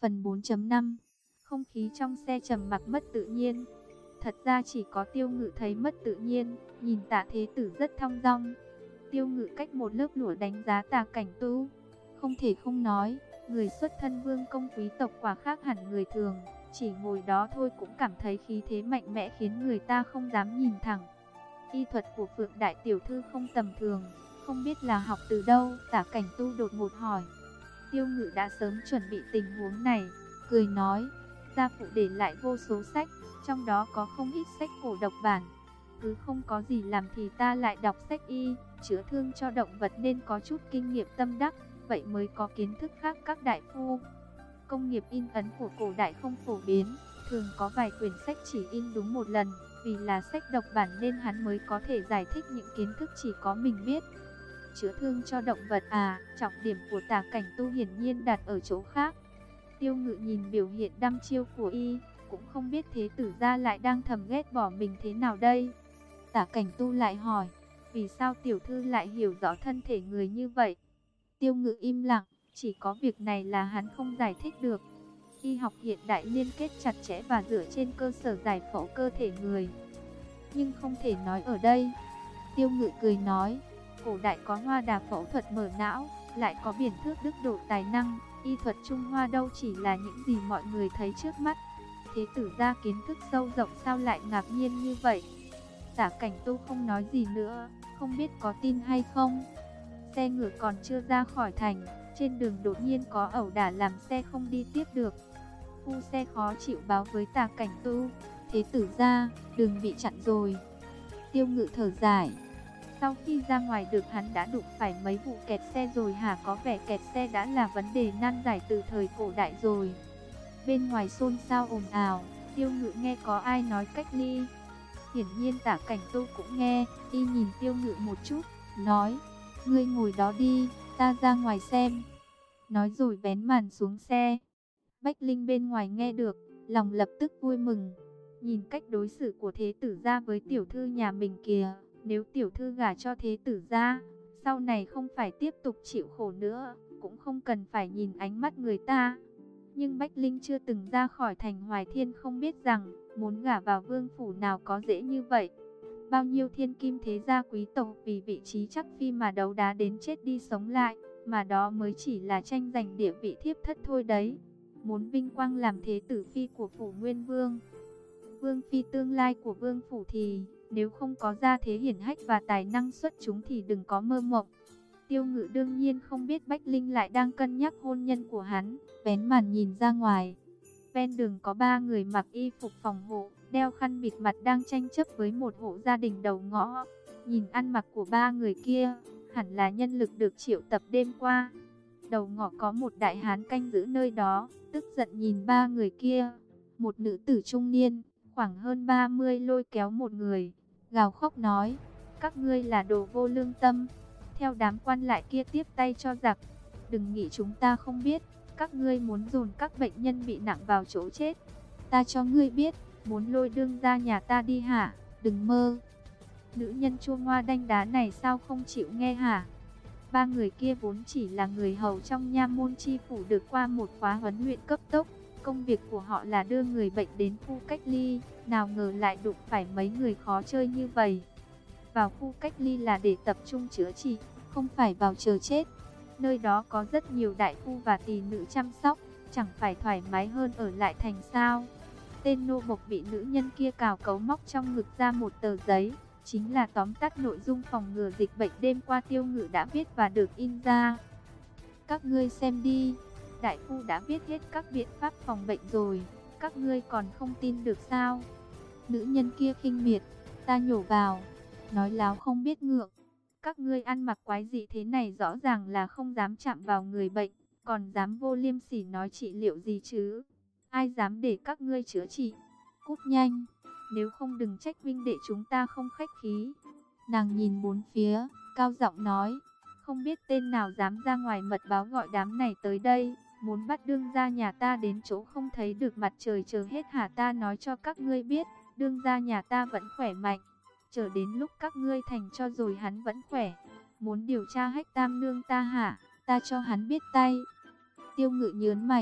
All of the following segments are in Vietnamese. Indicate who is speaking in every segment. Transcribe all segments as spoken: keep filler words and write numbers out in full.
Speaker 1: Phần bốn chấm năm. Không khí trong xe trầm mặc mất tự nhiên. Thật ra chỉ có Tiêu Ngự thấy mất tự nhiên, nhìn Tạ Thế Tử rất thong dong. Tiêu Ngự cách một lớp lụa đánh giá Tả Cảnh Tu. Không thể không nói, người xuất thân vương công quý tộc quả khác hẳn người thường. Chỉ ngồi đó thôi cũng cảm thấy khí thế mạnh mẽ khiến người ta không dám nhìn thẳng. Y thuật của Phượng Đại Tiểu Thư không tầm thường, không biết là học từ đâu, Tả Cảnh Tu đột ngột hỏi. Tiêu Ngự đã sớm chuẩn bị tình huống này, cười nói, gia phụ để lại vô số sách, trong đó có không ít sách cổ độc bản. Cứ không có gì làm thì ta lại đọc sách y, chữa thương cho động vật nên có chút kinh nghiệm tâm đắc, vậy mới có kiến thức khác các đại phu. Công nghiệp in ấn của cổ đại không phổ biến, thường có vài quyển sách chỉ in đúng một lần, vì là sách độc bản nên hắn mới có thể giải thích những kiến thức chỉ có mình biết. Chữa thương cho động vật à, trọng điểm của Tả Cảnh Tu hiển nhiên đặt ở chỗ khác. Tiêu Ngự nhìn biểu hiện đăm chiêu của y, cũng không biết Thế Tử gia lại đang thầm ghét bỏ mình thế nào đây. Tả Cảnh Tu lại hỏi, vì sao tiểu thư lại hiểu rõ thân thể người như vậy? Tiêu Ngự im lặng, chỉ có việc này là hắn không giải thích được. Y học hiện đại liên kết chặt chẽ và dựa trên cơ sở giải phẫu cơ thể người, nhưng không thể nói ở đây. Tiêu Ngự cười nói, cổ đại có Hoa Đà phẫu thuật mở não, lại có Biển Thước đức độ tài năng, y thuật Trung Hoa đâu chỉ là những gì mọi người thấy trước mắt. Thế Tử gia kiến thức sâu rộng sao lại ngạc nhiên như vậy? Tả Cảnh Tu không nói gì nữa, không biết có tin hay không. Xe ngựa còn chưa ra khỏi thành, trên đường đột nhiên có ẩu đả làm xe không đi tiếp được. Phu xe khó chịu báo với Tả Cảnh Tu, Thế Tử gia, đường bị chặn rồi. Tiêu Ngự thở dài, sau khi ra ngoài được hắn đã đụng phải mấy vụ kẹt xe rồi hả? Có vẻ kẹt xe đã là vấn đề nan giải từ thời cổ đại rồi. Bên ngoài xôn xao ồn ào, Tiêu Ngự nghe có ai nói cách ly. Hiển nhiên Tả Cảnh Tu cũng nghe, y nhìn Tiêu Ngự một chút, nói, ngươi ngồi đó đi, ta ra ngoài xem. Nói rồi vén màn xuống xe. Bách Linh bên ngoài nghe được, lòng lập tức vui mừng. Nhìn cách đối xử của Thế Tử gia với tiểu thư nhà mình kìa, nếu tiểu thư gả cho Thế Tử gia, sau này không phải tiếp tục chịu khổ nữa, cũng không cần phải nhìn ánh mắt người ta. Nhưng Bách Linh chưa từng ra khỏi thành Hoài Thiên, không biết rằng muốn gả vào vương phủ nào có dễ như vậy. Bao nhiêu thiên kim thế gia quý tộc vì vị trí chắc phi mà đấu đá đến chết đi sống lại, mà đó mới chỉ là tranh giành địa vị thiếp thất thôi đấy. Muốn vinh quang làm thế tử phi của phủ Nguyên Vương, vương phi tương lai của vương phủ thì nếu không có gia thế hiển hách và tài năng xuất chúng thì đừng có mơ mộng. Tiêu Ngự đương nhiên không biết Bách Linh lại đang cân nhắc hôn nhân của hắn, vén màn nhìn ra ngoài. Ven đường có ba người mặc y phục phòng hộ, đeo khăn bịt mặt đang tranh chấp với một hộ gia đình đầu ngõ. Nhìn ăn mặc của ba người kia, hẳn là nhân lực được triệu tập đêm qua. Đầu ngõ có một đại hán canh giữ nơi đó, tức giận nhìn ba người kia. Một nữ tử trung niên, khoảng hơn ba mươi lôi kéo một người, gào khóc nói, các ngươi là đồ vô lương tâm, theo đám quan lại kia tiếp tay cho giặc. Đừng nghĩ chúng ta không biết, các ngươi muốn dồn các bệnh nhân bị nặng vào chỗ chết. Ta cho ngươi biết, muốn lôi đương ra nhà ta đi hả? Đừng mơ. Nữ nhân chua ngoa đanh đá này sao không chịu nghe hả? Ba người kia vốn chỉ là người hầu trong nha môn chi phủ được qua một khóa huấn luyện cấp tốc. Công việc của họ là đưa người bệnh đến khu cách ly, nào ngờ lại đụng phải mấy người khó chơi như vậy. Vào khu cách ly là để tập trung chữa trị, không phải vào chờ chết. Nơi đó có rất nhiều đại phu và tỳ nữ chăm sóc, chẳng phải thoải mái hơn ở lại thành sao? Tên nô bộc bị nữ nhân kia cào cấu móc trong ngực ra một tờ giấy, chính là tóm tắt nội dung phòng ngừa dịch bệnh đêm qua Tiêu Ngự đã viết và được in ra. Các ngươi xem đi, đại phu đã viết hết các biện pháp phòng bệnh rồi, các ngươi còn không tin được sao? Nữ nhân kia khinh miệt, ta nhổ vào, nói láo không biết ngượng. Các ngươi ăn mặc quái dị thế này rõ ràng là không dám chạm vào người bệnh, còn dám vô liêm sỉ nói trị liệu gì chứ? Ai dám để các ngươi chữa trị? Cút nhanh, nếu không đừng trách huynh đệ chúng ta không khách khí. Nàng nhìn bốn phía, cao giọng nói, không biết tên nào dám ra ngoài mật báo gọi đám này tới đây, muốn bắt đương gia nhà ta đến chỗ không thấy được mặt trời chờ hết hả? Ta nói cho các ngươi biết, đương gia nhà ta vẫn khỏe mạnh. Chờ đến lúc các ngươi thành cho rồi hắn vẫn khỏe. Muốn điều tra Hách Tam nương ta hả? Ta cho hắn biết tay. Tiêu Ngự nhớn mày,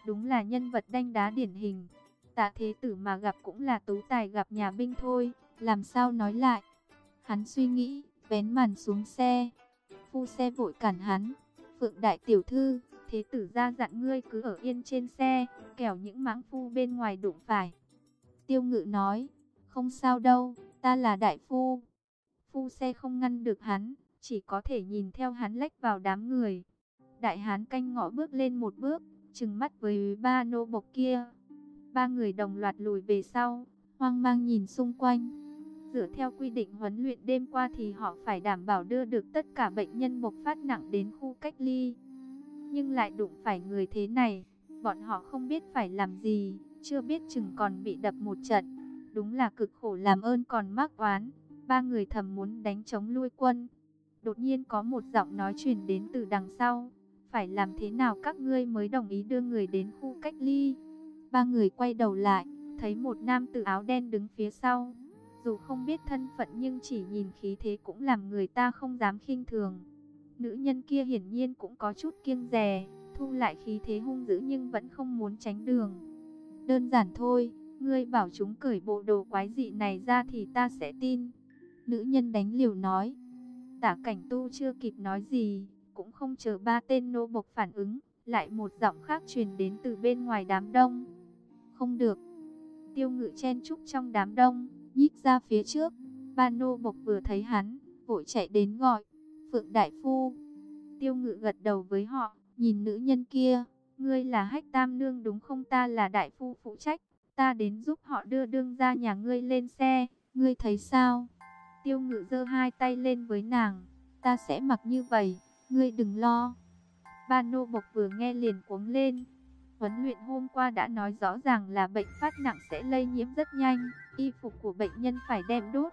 Speaker 1: đúng là nhân vật đanh đá điển hình. Tạ Thế Tử mà gặp cũng là tú tài gặp nhà binh thôi, làm sao nói lại. Hắn suy nghĩ, vén màn xuống xe. Phu xe vội cản hắn. Phượng đại tiểu thư, Thế Tử ra dặn ngươi cứ ở yên trên xe, kẻo những mãng phu bên ngoài đụng phải. Tiêu Ngự nói, không sao đâu, ta là đại phu. Phu xe không ngăn được hắn, chỉ có thể nhìn theo hắn lách vào đám người. Đại hán canh ngõ bước lên một bước, trừng mắt với ba nô bộc kia. Ba người đồng loạt lùi về sau, hoang mang nhìn xung quanh. Dựa theo quy định huấn luyện đêm qua thì họ phải đảm bảo đưa được tất cả bệnh nhân bộc phát nặng đến khu cách ly. Nhưng lại đụng phải người thế này, bọn họ không biết phải làm gì, chưa biết chừng còn bị đập một trận. Đúng là cực khổ làm ơn còn mắc oán. Ba người thầm muốn đánh chống lui quân. Đột nhiên có một giọng nói truyền đến từ đằng sau. Phải làm thế nào các ngươi mới đồng ý đưa người đến khu cách ly? Ba người quay đầu lại, thấy một nam tử áo đen đứng phía sau. Dù không biết thân phận nhưng chỉ nhìn khí thế cũng làm người ta không dám khinh thường. Nữ nhân kia hiển nhiên cũng có chút kiêng dè, thu lại khí thế hung dữ nhưng vẫn không muốn tránh đường. Đơn giản thôi, ngươi bảo chúng cởi bộ đồ quái dị này ra thì ta sẽ tin. Nữ nhân đánh liều nói. Tả Cảnh Tu chưa kịp nói gì, cũng không chờ ba tên nô bộc phản ứng, lại một giọng khác truyền đến từ bên ngoài đám đông. Không được. Tiêu Ngự chen chúc trong đám đông, nhích ra phía trước. Ba nô bộc vừa thấy hắn, vội chạy đến gọi, Phượng đại phu. Tiêu Ngự gật đầu với họ, nhìn nữ nhân kia, ngươi là Hách Tam Nương đúng không? Ta là đại phu phụ trách, ta đến giúp họ đưa đương gia nhà ngươi lên xe, ngươi thấy sao? Tiêu Ngự giơ hai tay lên với nàng, ta sẽ mặc như vậy, ngươi đừng lo. Ba nô bộc vừa nghe liền cuống lên. Huấn luyện hôm qua đã nói rõ ràng là bệnh phát nặng sẽ lây nhiễm rất nhanh, y phục của bệnh nhân phải đem đốt.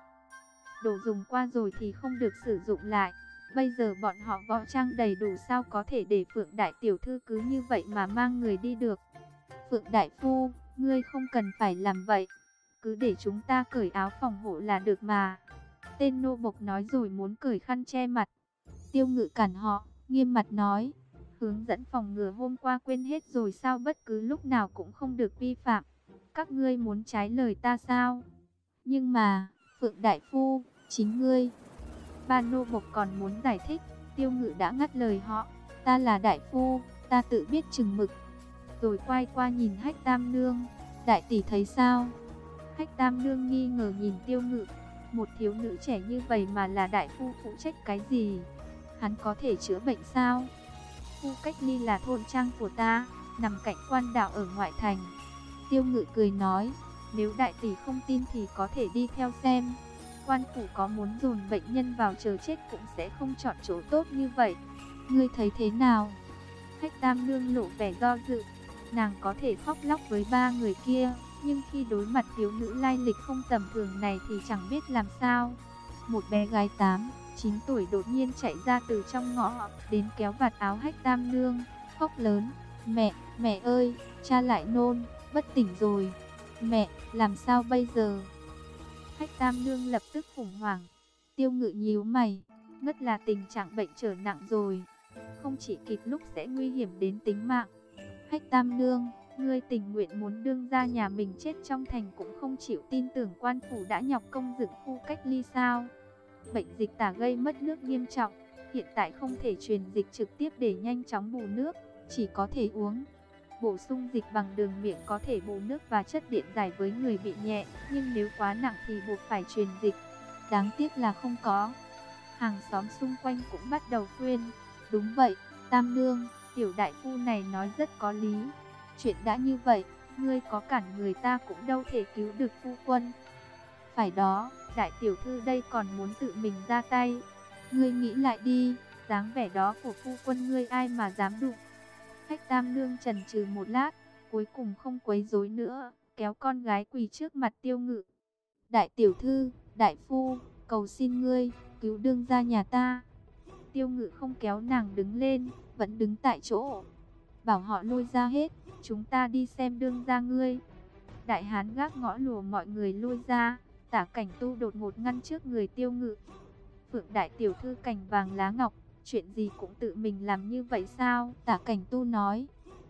Speaker 1: Đồ dùng qua rồi thì không được sử dụng lại. Bây giờ bọn họ võ trang đầy đủ, sao có thể để Phượng đại tiểu thư cứ như vậy mà mang người đi được. Phượng đại phu, ngươi không cần phải làm vậy, cứ để chúng ta cởi áo phòng hộ là được mà. Tên nô bộc nói rồi muốn cởi khăn che mặt. Tiêu Ngự cản họ, nghiêm mặt nói, hướng dẫn phòng ngừa hôm qua quên hết rồi sao? Bất cứ lúc nào cũng không được vi phạm. Các ngươi muốn trái lời ta sao? Nhưng mà, Phượng đại phu, chính ngươi. Ba nô bộc còn muốn giải thích, Tiêu Ngự đã ngắt lời họ, ta là đại phu, ta tự biết chừng mực. Rồi quay qua nhìn Hách Tam Nương, đại tỷ thấy sao? Hách Tam Nương nghi ngờ nhìn Tiêu Ngự, một thiếu nữ trẻ như vậy mà là đại phu phụ trách cái gì? Hắn có thể chữa bệnh sao? Khu cách ly là thôn trang của ta, nằm cạnh quan đạo ở ngoại thành. Tiêu Ngự cười nói, nếu đại tỷ không tin thì có thể đi theo xem. Quan phủ có muốn dồn bệnh nhân vào chờ chết cũng sẽ không chọn chỗ tốt như vậy. Ngươi thấy thế nào? Hách Tam Nương lộ vẻ do dự. Nàng có thể khóc lóc với ba người kia, nhưng khi đối mặt thiếu nữ lai lịch không tầm thường này thì chẳng biết làm sao. Một bé gái tám, chín tuổi đột nhiên chạy ra từ trong ngõ, đến kéo vạt áo Hách Tam Nương, khóc lớn. Mẹ, mẹ ơi, cha lại nôn, bất tỉnh rồi. Mẹ, làm sao bây giờ? Hách Tam Nương lập tức khủng hoảng. Tiêu Ngự nhíu mày, ngất là tình trạng bệnh trở nặng rồi, không chỉ kịp lúc sẽ nguy hiểm đến tính mạng. Hách Tam Nương, ngươi tình nguyện muốn đương gia nhà mình chết trong thành cũng không chịu tin tưởng quan phủ đã nhọc công dựng khu cách ly sao? Bệnh dịch tả gây mất nước nghiêm trọng, hiện tại không thể truyền dịch trực tiếp để nhanh chóng bù nước, chỉ có thể uống. Bổ sung dịch bằng đường miệng có thể bù nước và chất điện giải với người bị nhẹ, nhưng nếu quá nặng thì buộc phải truyền dịch. Đáng tiếc là không có. Hàng xóm xung quanh cũng bắt đầu khuyên. Đúng vậy, Tam Nương, tiểu đại phu này nói rất có lý. Chuyện đã như vậy, ngươi có cản người ta cũng đâu thể cứu được phu quân. Phải đó, đại tiểu thư đây còn muốn tự mình ra tay. Ngươi nghĩ lại đi, dáng vẻ đó của phu quân ngươi ai mà dám đụng. Hách Tam Nương chần chừ một lát, cuối cùng không quấy rối nữa, kéo con gái quỳ trước mặt Tiêu Ngự. Đại tiểu thư, đại phu, cầu xin ngươi, cứu đương gia nhà ta. Tiêu Ngự không kéo nàng đứng lên, vẫn đứng tại chỗ. Bảo họ lui ra hết, chúng ta đi xem đương gia ngươi. Đại hán gác ngõ lùa mọi người lui ra, Tả Cảnh Tu đột ngột ngăn trước người Tiêu Ngự. Phượng đại tiểu thư cành vàng lá ngọc, chuyện gì cũng tự mình làm như vậy sao? Tả Cảnh Tu nói.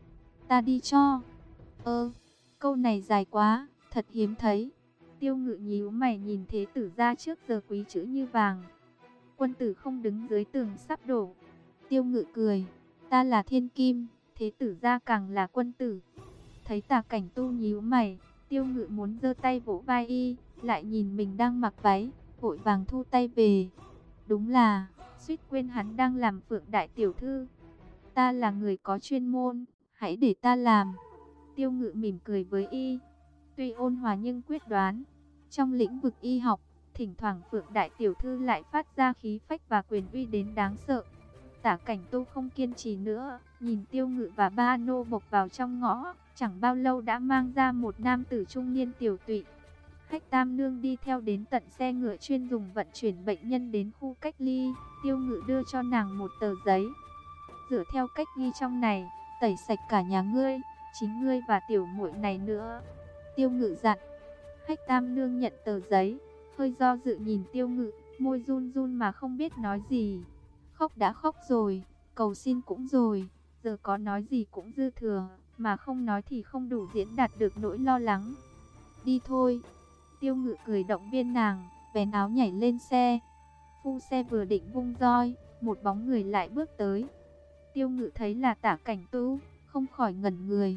Speaker 1: ta đi cho. Ơ, câu này dài quá, thật hiếm thấy. Tiêu Ngự nhíu mày nhìn thế tử gia trước giờ quý chữ như vàng. Quân tử không đứng dưới tường sắp đổ. Tiêu Ngự cười, ta là thiên kim, thế tử gia càng là quân tử. Thấy Tả Cảnh Tu nhíu mày, Tiêu Ngự muốn giơ tay vỗ vai y, lại nhìn mình đang mặc váy, vội vàng thu tay về. Đúng là, suýt quên hắn đang làm Phượng đại tiểu thư. Ta là người có chuyên môn, hãy để ta làm. Tiêu Ngự mỉm cười với y, tuy ôn hòa nhưng quyết đoán. Trong lĩnh vực y học, thỉnh thoảng Phượng đại tiểu thư lại phát ra khí phách và quyền uy đến đáng sợ. Tả Cảnh Tu không kiên trì nữa, nhìn Tiêu Ngự và ba nô bộc vào trong ngõ, chẳng bao lâu đã mang ra một nam tử trung niên tiểu tụy. Hách Tam Nương đi theo đến tận xe ngựa chuyên dùng vận chuyển bệnh nhân đến khu cách ly. Tiêu Ngự đưa cho nàng một tờ giấy. Dựa theo cách ghi trong này, tẩy sạch cả nhà ngươi, chính ngươi và tiểu muội này nữa. Tiêu Ngự dặn. Hách Tam Nương nhận tờ giấy, hơi do dự nhìn Tiêu Ngự, môi run run mà không biết nói gì. Khóc đã khóc rồi, cầu xin cũng rồi, giờ có nói gì cũng dư thừa, mà không nói thì không đủ diễn đạt được nỗi lo lắng. Đi thôi. Tiêu Ngự cười động viên nàng, vén áo nhảy lên xe. Phu xe vừa định vung roi, một bóng người lại bước tới. Tiêu Ngự thấy là Tả Cảnh Tu, không khỏi ngẩn người.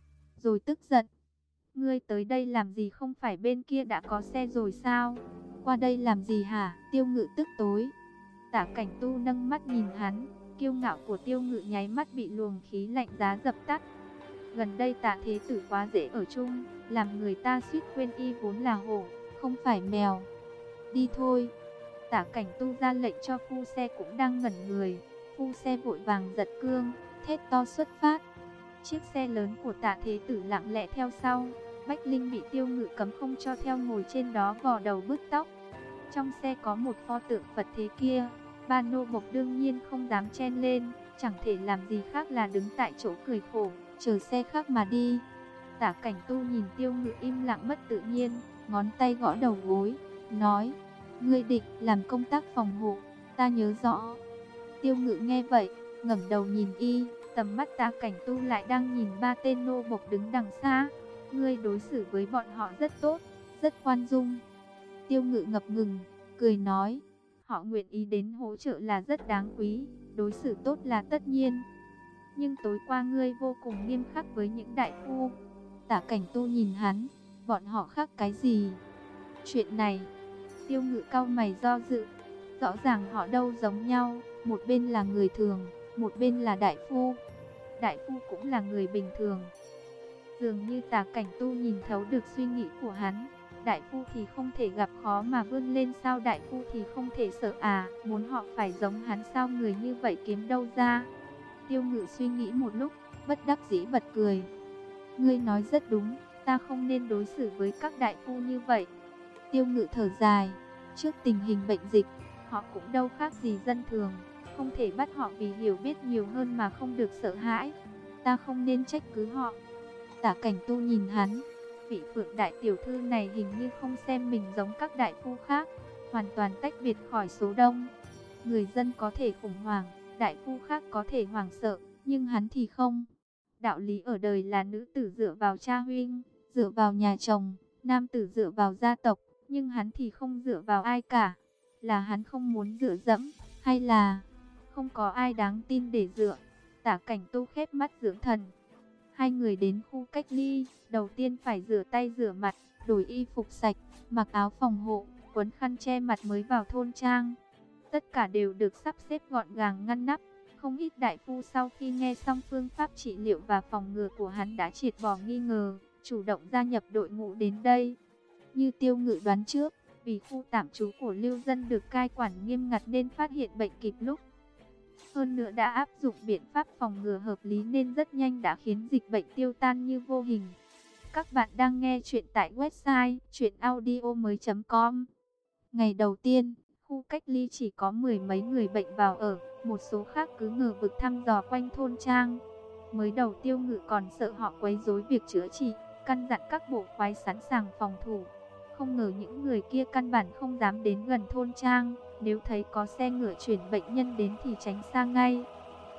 Speaker 1: Rồi tức giận. Ngươi tới đây làm gì, không phải bên kia đã có xe rồi sao? Qua đây làm gì hả? Tiêu Ngự tức tối. Tả Cảnh Tu nâng mắt nhìn hắn, kiêu ngạo của Tiêu Ngự nháy mắt bị luồng khí lạnh giá dập tắt. Gần đây Tạ thế tử quá dễ ở chung, làm người ta suýt quên y vốn là hổ, không phải mèo. Đi thôi. Tả Cảnh Tu ra lệnh cho phu xe cũng đang ngẩn người. Phu xe vội vàng giật cương, thét to xuất phát. Chiếc xe lớn của Tạ thế tử lặng lẽ theo sau. Bách Linh bị Tiêu Ngự cấm không cho theo, ngồi trên đó vò đầu bứt tóc. Trong xe có một pho tượng Phật thế kia. Ba nô bộc đương nhiên không dám chen lên, chẳng thể làm gì khác là đứng tại chỗ cười khổ, chờ xe khác mà đi. Tả Cảnh Tu nhìn Tiêu Ngự im lặng mất tự nhiên, ngón tay gõ đầu gối, nói: ngươi định làm công tác phòng hộ, ta nhớ rõ. Tiêu Ngự nghe vậy, ngẩng đầu nhìn y, tầm mắt Tả Cảnh Tu lại đang nhìn ba tên nô bộc đứng đằng xa. Ngươi đối xử với bọn họ rất tốt, rất khoan dung. Tiêu Ngự ngập ngừng, cười nói: họ nguyện ý đến hỗ trợ là rất đáng quý, đối xử tốt là tất nhiên. Nhưng tối qua ngươi vô cùng nghiêm khắc với những đại phu. Tả Cảnh Tu nhìn hắn, bọn họ khác cái gì? Chuyện này, Tiêu Ngự cau mày do dự. Rõ ràng họ đâu giống nhau, một bên là người thường, một bên là đại phu. Đại phu cũng là người bình thường. Dường như Tả Cảnh Tu nhìn thấu được suy nghĩ của hắn. Đại phu thì không thể gặp khó mà vươn lên sao? Đại phu thì không thể sợ à? Muốn họ phải giống hắn sao? Người như vậy kiếm đâu ra? Tiêu Ngự suy nghĩ một lúc, bất đắc dĩ bật cười. Ngươi nói rất đúng, ta không nên đối xử với các đại phu như vậy. Tiêu Ngự thở dài, trước tình hình bệnh dịch, họ cũng đâu khác gì dân thường, không thể bắt họ vì hiểu biết nhiều hơn mà không được sợ hãi. Ta không nên trách cứ họ. Tả Cảnh Tu nhìn hắn, vị Phượng đại tiểu thư này hình như không xem mình giống các đại phu khác, hoàn toàn tách biệt khỏi số đông. Người dân có thể khủng hoảng, đại phu khác có thể hoảng sợ, nhưng hắn thì không. Đạo lý ở đời là nữ tử dựa vào cha huynh, dựa vào nhà chồng, nam tử dựa vào gia tộc, nhưng hắn thì không dựa vào ai cả. Là hắn không muốn dựa dẫm, hay là không có ai đáng tin để dựa? Tả Cảnh Tu khép mắt dưỡng thần. Hai người đến khu cách ly, đầu tiên phải rửa tay rửa mặt, đổi y phục sạch, mặc áo phòng hộ, quấn khăn che mặt mới vào thôn trang. Tất cả đều được sắp xếp gọn gàng ngăn nắp. Không ít đại phu sau khi nghe xong phương pháp trị liệu và phòng ngừa của hắn đã triệt bỏ nghi ngờ, chủ động gia nhập đội ngũ đến đây. Như Tiêu Ngự đoán trước, vì khu tạm trú của lưu dân được cai quản nghiêm ngặt nên phát hiện bệnh kịp lúc. Hơn nữa đã áp dụng biện pháp phòng ngừa hợp lý nên rất nhanh đã khiến dịch bệnh tiêu tan như vô hình. Các bạn đang nghe chuyện tại website truyện audio mới chấm com. Ngày đầu tiên, khu cách ly chỉ có mười mấy người bệnh vào ở, một số khác cứ ngờ vực thăm dò quanh thôn trang. Mới đầu Tiêu Ngự còn sợ họ quấy rối việc chữa trị, căn dặn các bộ khoái sẵn sàng phòng thủ. Không ngờ những người kia căn bản không dám đến gần thôn trang, nếu thấy có xe ngựa chuyển bệnh nhân đến thì tránh xa ngay.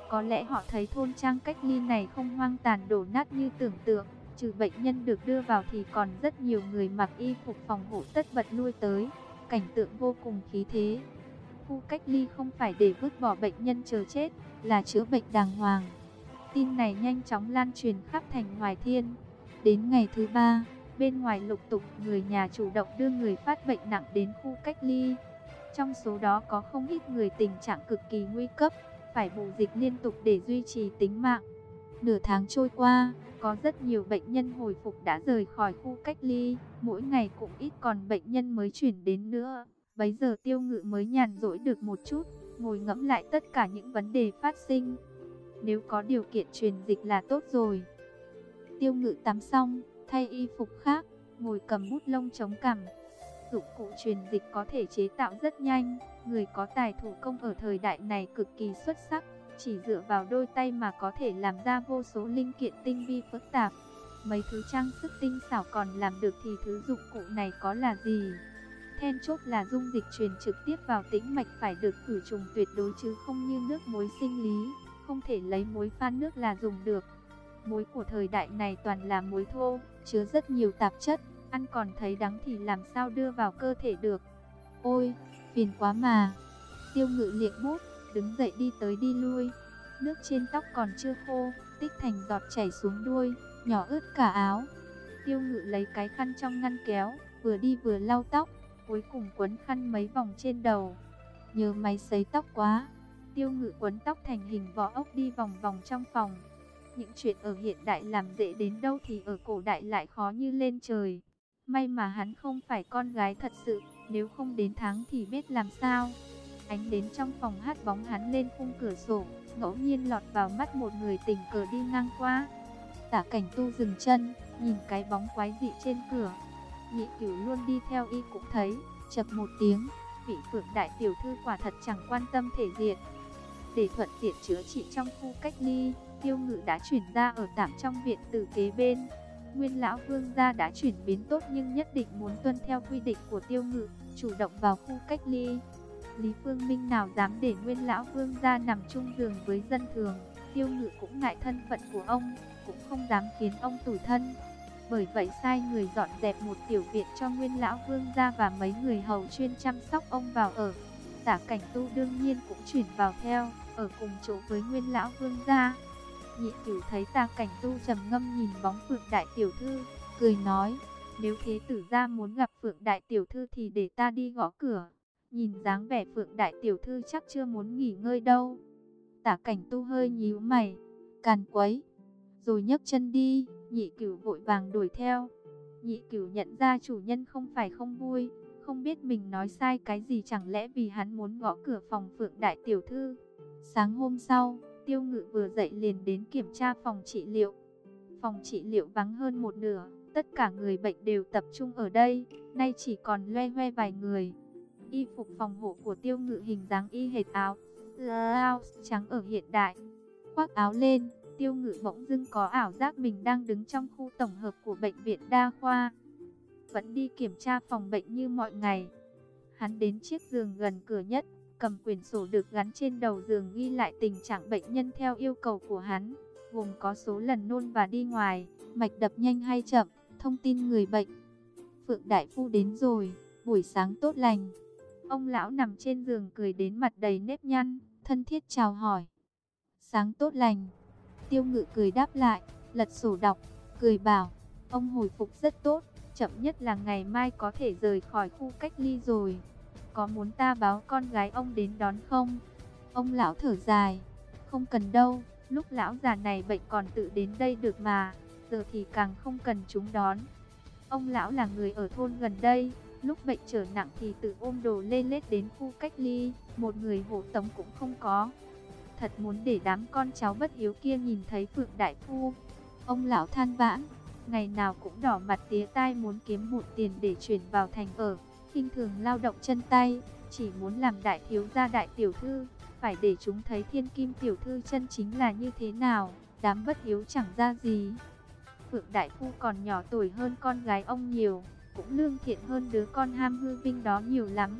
Speaker 1: Có lẽ họ thấy thôn trang cách ly này không hoang tàn đổ nát như tưởng tượng. Trừ bệnh nhân được đưa vào thì còn rất nhiều người mặc y phục phòng hộ tất bật lui tới. Cảnh tượng vô cùng khí thế. Khu cách ly không phải để vứt bỏ bệnh nhân chờ chết, là chữa bệnh đàng hoàng. Tin này nhanh chóng lan truyền khắp thành Hoài Thiên. Đến ngày thứ ba, bên ngoài lục tục người nhà chủ động đưa người phát bệnh nặng đến khu cách ly. Trong số đó có không ít người tình trạng cực kỳ nguy cấp, phải bù dịch liên tục để duy trì tính mạng. Nửa tháng trôi qua, có rất nhiều bệnh nhân hồi phục đã rời khỏi khu cách ly, mỗi ngày cũng ít còn bệnh nhân mới chuyển đến nữa. Bấy giờ Tiêu Ngự mới nhàn rỗi được một chút, ngồi ngẫm lại tất cả những vấn đề phát sinh. Nếu có điều kiện truyền dịch là tốt rồi. Tiêu Ngự tắm xong, thay y phục khác, ngồi cầm bút lông chống cằm. Dụng cụ truyền dịch có thể chế tạo rất nhanh, người có tài thủ công ở thời đại này cực kỳ xuất sắc. Chỉ dựa vào đôi tay mà có thể làm ra vô số linh kiện tinh vi phức tạp. Mấy thứ trang sức tinh xảo còn làm được thì thứ dụng cụ này có là gì? Then chốt là dung dịch truyền trực tiếp vào tĩnh mạch phải được khử trùng tuyệt đối chứ không như nước muối sinh lý, không thể lấy muối pha nước là dùng được. Muối của thời đại này toàn là muối thô, chứa rất nhiều tạp chất, ăn còn thấy đắng thì làm sao đưa vào cơ thể được. Ôi, phiền quá mà. Tiêu Ngự liệng bút, đứng dậy đi tới đi lui. Nước trên tóc còn chưa khô, tích thành giọt chảy xuống đuôi, nhỏ ướt cả áo. Tiêu Ngự lấy cái khăn trong ngăn kéo, vừa đi vừa lau tóc, cuối cùng quấn khăn mấy vòng trên đầu. Nhớ máy sấy tóc quá. Tiêu Ngự quấn tóc thành hình vỏ ốc đi vòng vòng trong phòng. Những chuyện ở hiện đại làm dễ đến đâu thì ở cổ đại lại khó như lên trời. May mà hắn không phải con gái thật sự, nếu không đến tháng thì biết làm sao. Ánh đến trong phòng hát bóng hắn lên khung cửa sổ, ngẫu nhiên lọt vào mắt một người tình cờ đi ngang qua. Tả Cảnh Tu dừng chân, nhìn cái bóng quái dị trên cửa. Nhị Cửu luôn đi theo y cũng thấy, chập một tiếng, vị Phượng đại tiểu thư quả thật chẳng quan tâm thể diện. Để thuận tiện chữa trị trong khu cách ly, Tiêu Ngự đã chuyển ra ở tạm trong viện từ kế bên. Nguyên lão Vương gia đã chuyển biến tốt nhưng nhất định muốn tuân theo quy định của Tiêu Ngự, chủ động vào khu cách ly. Lý Phương Minh nào dám để Nguyên lão Vương gia nằm chung giường với dân thường. Tiêu Ngự cũng ngại thân phận của ông, cũng không dám khiến ông tủi thân. Bởi vậy sai người dọn dẹp một tiểu viện cho Nguyên lão Vương gia và mấy người hầu chuyên chăm sóc ông vào ở. Tả Cảnh Tu đương nhiên cũng chuyển vào theo, ở cùng chỗ với Nguyên lão Vương gia. Nhị Cửu thấy Tả Cảnh Tu trầm ngâm nhìn bóng Phượng đại tiểu thư, cười nói: "Nếu thế tử gia muốn gặp Phượng đại tiểu thư thì để ta đi gõ cửa." Nhìn dáng vẻ Phượng đại tiểu thư chắc chưa muốn nghỉ ngơi đâu. Tả Cảnh Tu hơi nhíu mày, càn quấy, rồi nhấc chân đi. Nhị Cửu vội vàng đuổi theo. Nhị Cửu nhận ra chủ nhân không phải không vui, không biết mình nói sai cái gì, chẳng lẽ vì hắn muốn gõ cửa phòng Phượng đại tiểu thư. Sáng hôm sau, Tiêu Ngự vừa dậy liền đến kiểm tra phòng trị liệu. Phòng trị liệu vắng hơn một nửa, tất cả người bệnh đều tập trung ở đây, nay chỉ còn loe hoe vài người. Y phục phòng hộ của Tiêu Ngự hình dáng y hệt áo blouse trắng ở hiện đại. Khoác áo lên, Tiêu Ngự bỗng dưng có ảo giác mình đang đứng trong khu tổng hợp của bệnh viện đa khoa. Vẫn đi kiểm tra phòng bệnh như mọi ngày. Hắn đến chiếc giường gần cửa nhất, cầm quyển sổ được gắn trên đầu giường ghi lại tình trạng bệnh nhân theo yêu cầu của hắn, gồm có số lần nôn và đi ngoài, mạch đập nhanh hay chậm, thông tin người bệnh. Phượng đại phu đến rồi, buổi sáng tốt lành. Ông lão nằm trên giường cười đến mặt đầy nếp nhăn, thân thiết chào hỏi. Sáng tốt lành. Tiêu Ngự cười đáp lại, lật sổ đọc, cười bảo, ông hồi phục rất tốt, chậm nhất là ngày mai có thể rời khỏi khu cách ly rồi. Có muốn ta báo con gái ông đến đón không? Ông lão thở dài, không cần đâu, lúc lão già này bệnh còn tự đến đây được mà, giờ thì càng không cần chúng đón. Ông lão là người ở thôn gần đây, lúc bệnh trở nặng thì tự ôm đồ lê lết đến khu cách ly, một người hộ tống cũng không có. Thật muốn để đám con cháu bất hiếu kia nhìn thấy Phượng đại phu. Ông lão than vãn, ngày nào cũng đỏ mặt tía tai muốn kiếm một tiền để chuyển vào thành ở, khinh thường lao động chân tay, chỉ muốn làm đại thiếu gia đại tiểu thư, phải để chúng thấy thiên kim tiểu thư chân chính là như thế nào, đám bất hiếu chẳng ra gì. Phượng đại phu còn nhỏ tuổi hơn con gái ông nhiều, cũng lương thiện hơn đứa con ham hư vinh đó nhiều lắm.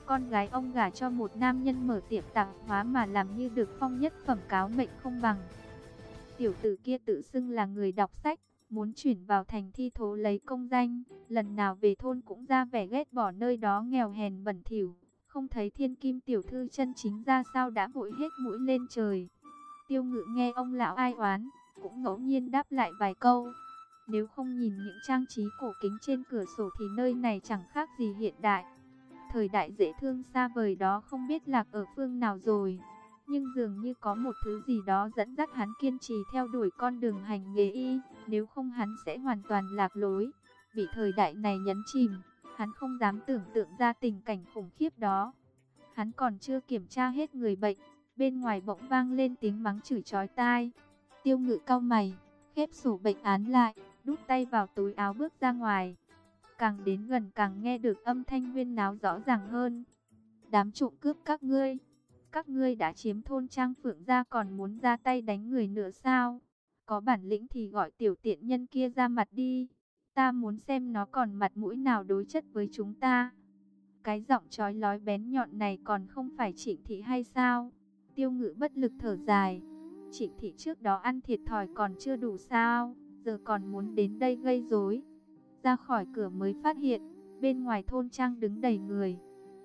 Speaker 1: Con gái ông gả cho một nam nhân mở tiệm tạp hóa mà làm như được phong nhất phẩm cáo mệnh không bằng. Tiểu tử kia tự xưng là người đọc sách, muốn chuyển vào thành thi thố lấy công danh, lần nào về thôn cũng ra vẻ ghét bỏ nơi đó nghèo hèn bẩn thỉu, không thấy thiên kim tiểu thư chân chính ra sao đã vội hết mũi lên trời. Tiêu Ngự nghe ông lão ai oán, cũng ngẫu nhiên đáp lại vài câu. Nếu không nhìn những trang trí cổ kính trên cửa sổ thì nơi này chẳng khác gì hiện đại. Thời đại dễ thương xa vời đó không biết lạc ở phương nào rồi. Nhưng dường như có một thứ gì đó dẫn dắt hắn kiên trì theo đuổi con đường hành nghề y. Nếu không hắn sẽ hoàn toàn lạc lối, bị thời đại này nhấn chìm. Hắn không dám tưởng tượng ra tình cảnh khủng khiếp đó. Hắn còn chưa kiểm tra hết người bệnh, bên ngoài bỗng vang lên tiếng mắng chửi chói tai. Tiêu Ngự cau mày, khép sổ bệnh án lại, đút tay vào túi áo bước ra ngoài. Càng đến gần càng nghe được âm thanh huyên náo rõ ràng hơn. Đám trộm cướp các ngươi, các ngươi đã chiếm thôn Trang Phượng gia còn muốn ra tay đánh người nữa sao? Có bản lĩnh thì gọi tiểu tiện nhân kia ra mặt đi. Ta muốn xem nó còn mặt mũi nào đối chất với chúng ta. Cái giọng chói lói bén nhọn này còn không phải Trịnh Thị hay sao? Tiêu Ngự bất lực thở dài. Trịnh Thị trước đó ăn thiệt thòi còn chưa đủ sao? Giờ còn muốn đến đây gây rối. Ra khỏi cửa mới phát hiện, bên ngoài thôn trang đứng đầy người.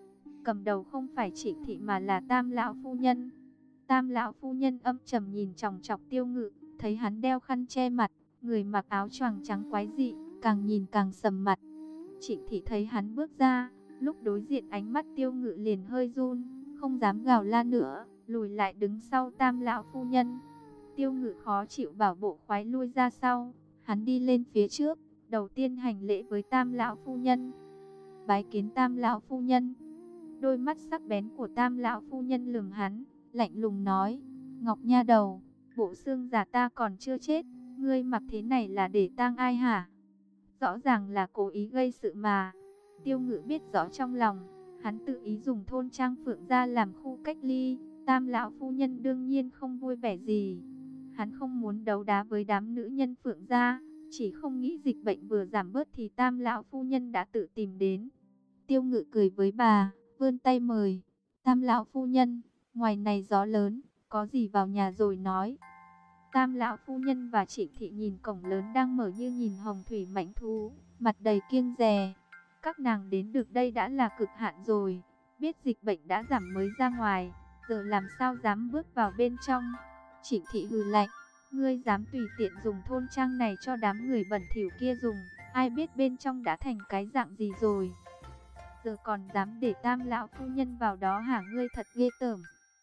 Speaker 1: Cầm đầu không phải Trịnh Thị mà là Tam lão phu nhân. Tam lão phu nhân âm trầm nhìn chòng chọc Tiêu Ngự, thấy hắn đeo khăn che mặt, người mặc áo choàng trắng quái dị, càng nhìn càng sầm mặt. Trịnh Thị thấy hắn bước ra, lúc đối diện ánh mắt Tiêu Ngự liền hơi run, không dám gào la nữa, lùi lại đứng sau Tam lão phu nhân. Tiêu Ngự khó chịu bảo bộ khoái lui ra sau, hắn đi lên phía trước, đầu tiên hành lễ với Tam lão phu nhân. Bái kiến Tam lão phu nhân. Đôi mắt sắc bén của Tam lão phu nhân lườm hắn, lạnh lùng nói: Ngọc nha đầu, bộ xương già ta còn chưa chết, ngươi mặc thế này là để tang ai hả? Rõ ràng là cố ý gây sự mà. Tiêu Ngự biết rõ trong lòng, hắn tự ý dùng thôn Trang Phượng gia làm khu cách ly, Tam lão phu nhân đương nhiên không vui vẻ gì. Hắn không muốn đấu đá với đám nữ nhân Phượng gia, chỉ không nghĩ dịch bệnh vừa giảm bớt thì Tam lão phu nhân đã tự tìm đến. Tiêu Ngự cười với bà, vươn tay mời. Tam lão phu nhân, ngoài này gió lớn, có gì vào nhà rồi nói. Tam lão phu nhân và Trịnh Thị nhìn cổng lớn đang mở như nhìn hồng thủy mãnh thú, mặt đầy kiêng dè. Các nàng đến được đây đã là cực hạn rồi, biết dịch bệnh đã giảm mới ra ngoài, giờ làm sao dám bước vào bên trong. Trịnh Thị hừ lạnh, ngươi dám tùy tiện dùng thôn trang này cho đám người bẩn thỉu kia dùng, ai biết bên trong đã thành cái dạng gì rồi. Giờ còn dám để Tam lão phu nhân vào đó hả? Ngươi thật ghê tởm.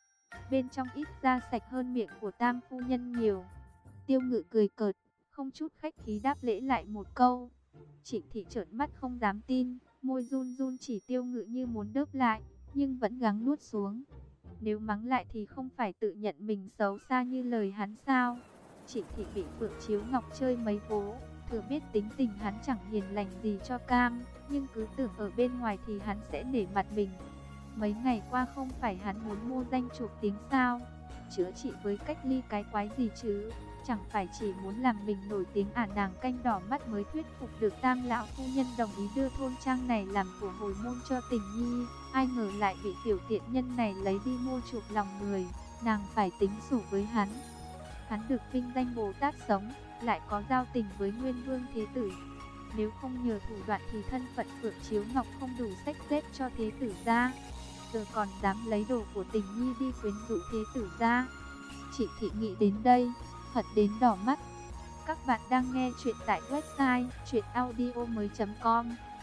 Speaker 1: Bên trong ít ra sạch hơn miệng của Tam phu nhân nhiều. Tiêu Ngự cười cợt, không chút khách khí đáp lễ lại một câu. Trịnh Thị trợn mắt không dám tin, môi run run chỉ Tiêu Ngự như muốn đớp lại, nhưng vẫn gắng nuốt xuống. Nếu mắng lại thì không phải tự nhận mình xấu xa như lời hắn sao? Trịnh Thị bị Phượng Chiếu Ngọc chơi mấy vố, thừa biết tính tình hắn chẳng hiền lành gì cho cam, nhưng cứ tưởng ở bên ngoài thì hắn sẽ nể mặt mình. Mấy ngày qua không phải hắn muốn mua danh chuộc tiếng sao? Chữa trị với cách ly cái quái gì chứ? Chẳng phải chỉ muốn làm mình nổi tiếng à? Nàng canh đỏ mắt mới thuyết phục được Tam lão phu nhân đồng ý đưa thôn trang này làm của hồi môn cho Tình Nhi. Ai ngờ lại bị tiểu tiện nhân này lấy đi mua chuộc lòng người. Nàng phải tính sổ với hắn. Hắn được vinh danh Bồ Tát sống, lại có giao tình với Nguyên Vương Thế Tử. Nếu không nhờ thủ đoạn thì thân phận Phượng Chiếu Ngọc không đủ xách xếp cho Thế Tử ra. Giờ còn dám lấy đồ của Tình Nhi đi quyến rũ Thế Tử ra. Trịnh Thị nghĩ đến đây, hận đến đỏ mắt. Các bạn đang nghe chuyện tại website truyện audio mới chấm com.